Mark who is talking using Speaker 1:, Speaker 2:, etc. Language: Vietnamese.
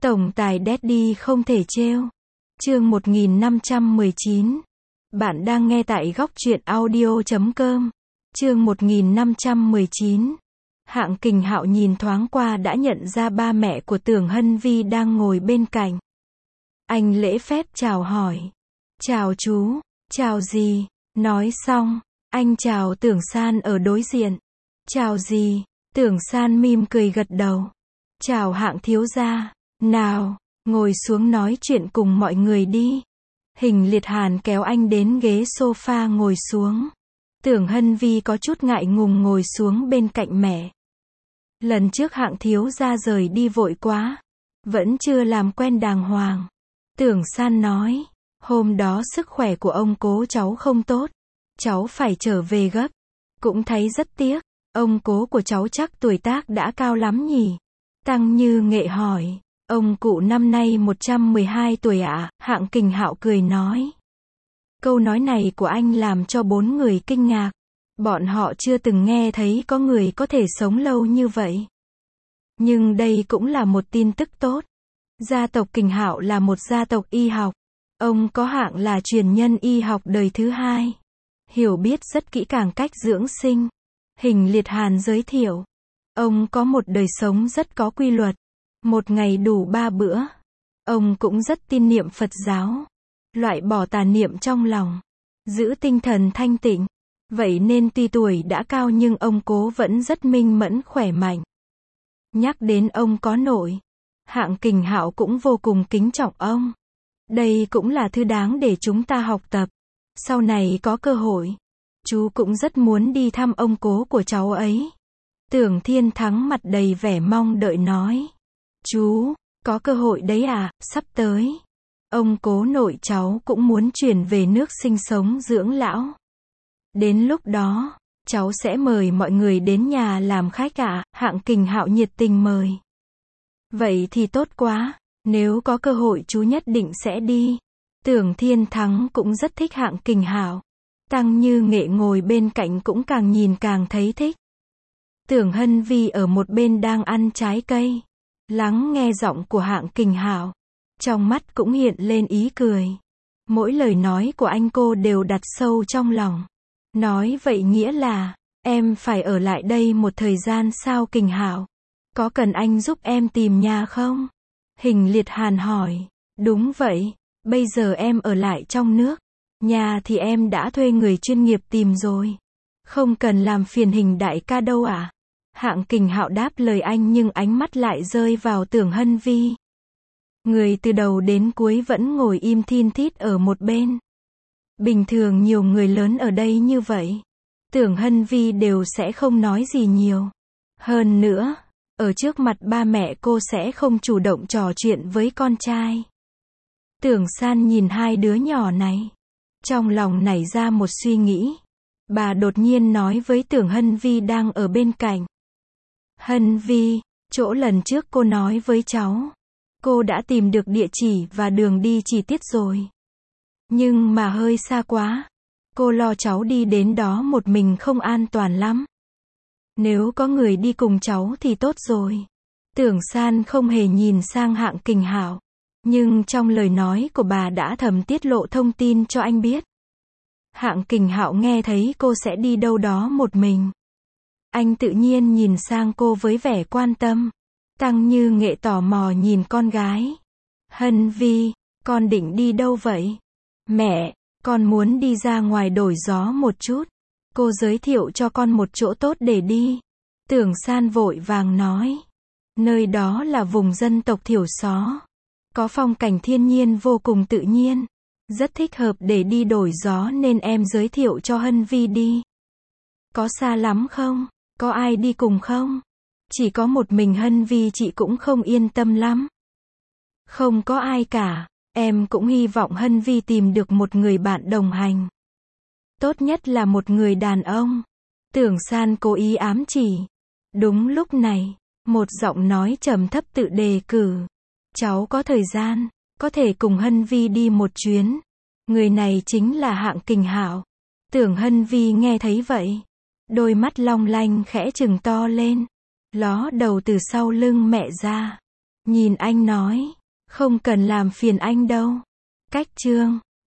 Speaker 1: Tổng tài Daddy không thể trêu. Chương 1519. Bạn đang nghe tại góc truyện audio.com. Chương 1519. Hạng Kình Hạo nhìn thoáng qua đã nhận ra ba mẹ của Tưởng Hân Vi đang ngồi bên cạnh. Anh lễ phép chào hỏi. Chào chú. Chào gì? Nói xong, anh chào Tưởng San ở đối diện. Chào gì? Tưởng San mỉm cười gật đầu. Chào Hạng thiếu gia. Nào, ngồi xuống nói chuyện cùng mọi người đi. Hình Liệt Hàn kéo anh đến ghế sofa ngồi xuống. Tưởng Hân Vi có chút ngại ngùng ngồi xuống bên cạnh mẹ. Lần trước Hạng thiếu gia rời đi vội quá, vẫn chưa làm quen đàng hoàng. Tưởng San nói, hôm đó sức khỏe của ông cố cháu không tốt, cháu phải trở về gấp. Cũng thấy rất tiếc, ông cố của cháu chắc tuổi tác đã cao lắm nhỉ? Tăng Như Nghệ hỏi. Ông cụ năm nay 112 tuổi ạ, Hạng Kình Hạo cười nói. Câu nói này của anh làm cho bốn người kinh ngạc. Bọn họ chưa từng nghe thấy có người có thể sống lâu như vậy. Nhưng đây cũng là một tin tức tốt. Gia tộc Kình Hạo là một gia tộc y học. Ông có Hạng là truyền nhân y học đời thứ hai. Hiểu biết rất kỹ càng cách dưỡng sinh. Hình Liệt Hàn giới thiệu. Ông có một đời sống rất có quy luật. Một ngày đủ 3 bữa. Ông cũng rất tin niệm Phật giáo. Loại bỏ tà niệm trong lòng. Giữ tinh thần thanh tịnh. Vậy nên tuy tuổi đã cao nhưng ông cố vẫn rất minh mẫn khỏe mạnh. Nhắc đến ông có nội. Hạng Kình Hạo cũng vô cùng kính trọng ông. Đây cũng là thứ đáng để chúng ta học tập. Sau này có cơ hội. Chú cũng rất muốn đi thăm ông cố của cháu ấy. Tưởng Thiên Thắng mặt đầy vẻ mong đợi nói. Chú, có cơ hội đấy à, sắp tới. Ông cố nội cháu cũng muốn chuyển về nước sinh sống dưỡng lão. Đến lúc đó, cháu sẽ mời mọi người đến nhà làm khách ạ, Hạng Kình Hạo nhiệt tình mời. Vậy thì tốt quá, nếu có cơ hội chú nhất định sẽ đi. Tưởng Thiên Thắng cũng rất thích Hạng Kình Hạo. Tăng Như Nghệ ngồi bên cạnh cũng càng nhìn càng thấy thích. Tưởng Hân Vi ở một bên đang ăn trái cây. Lắng nghe giọng của Hạng Kình Hạo. Trong mắt cũng hiện lên ý cười. Mỗi lời nói của anh cô đều đặt sâu trong lòng. Nói vậy nghĩa là, em phải ở lại đây một thời gian sao Kình Hạo? Có cần anh giúp em tìm nhà không? Hình Liệt Hàn hỏi. Đúng vậy, bây giờ em ở lại trong nước. Nhà thì em đã thuê người chuyên nghiệp tìm rồi. Không cần làm phiền Hình đại ca đâu ạ. Hạng Kình Hạo đáp lời anh nhưng ánh mắt lại rơi vào Tưởng Hân Vi. Người từ đầu đến cuối vẫn ngồi im thin thít ở một bên. Bình thường nhiều người lớn ở đây như vậy. Tưởng Hân Vi đều sẽ không nói gì nhiều. Hơn nữa, ở trước mặt ba mẹ cô sẽ không chủ động trò chuyện với con trai. Tưởng San nhìn hai đứa nhỏ này. Trong lòng nảy ra một suy nghĩ. Bà đột nhiên nói với Tưởng Hân Vi đang ở bên cạnh. Hân Vi, chỗ lần trước cô nói với cháu. Cô đã tìm được địa chỉ và đường đi chi tiết rồi. Nhưng mà hơi xa quá. Cô lo cháu đi đến đó một mình không an toàn lắm. Nếu có người đi cùng cháu thì tốt rồi. Tưởng San không hề nhìn sang Hạng Kình Hạo. Nhưng trong lời nói của bà đã thầm tiết lộ thông tin cho anh biết. Hạng Kình Hạo nghe thấy cô sẽ đi đâu đó một mình. Anh tự nhiên nhìn sang cô với vẻ quan tâm. Tăng Như Nghệ tò mò nhìn con gái. Hân Vi, con định đi đâu vậy? Mẹ, con muốn đi ra ngoài đổi gió một chút. Cô giới thiệu cho con một chỗ tốt để đi. Tưởng San vội vàng nói. Nơi đó là vùng dân tộc thiểu số. Có phong cảnh thiên nhiên vô cùng tự nhiên. Rất thích hợp để đi đổi gió nên em giới thiệu cho Hân Vi đi. Có xa lắm không? Có ai đi cùng không? Chỉ có một mình Hân Vi chị cũng không yên tâm lắm. Không có ai cả. Em cũng hy vọng Hân Vi tìm được một người bạn đồng hành. Tốt nhất là một người đàn ông. Tưởng San cố ý ám chỉ. Đúng lúc này, một giọng nói trầm thấp tự đề cử. Cháu có thời gian, có thể cùng Hân Vi đi một chuyến. Người này chính là Hạng Kình Hạo. Tưởng Hân Vi nghe thấy vậy. Đôi mắt long lanh khẽ trừng to lên. Ló đầu từ sau lưng mẹ ra. Nhìn anh nói. Không cần làm phiền anh đâu. Cách chương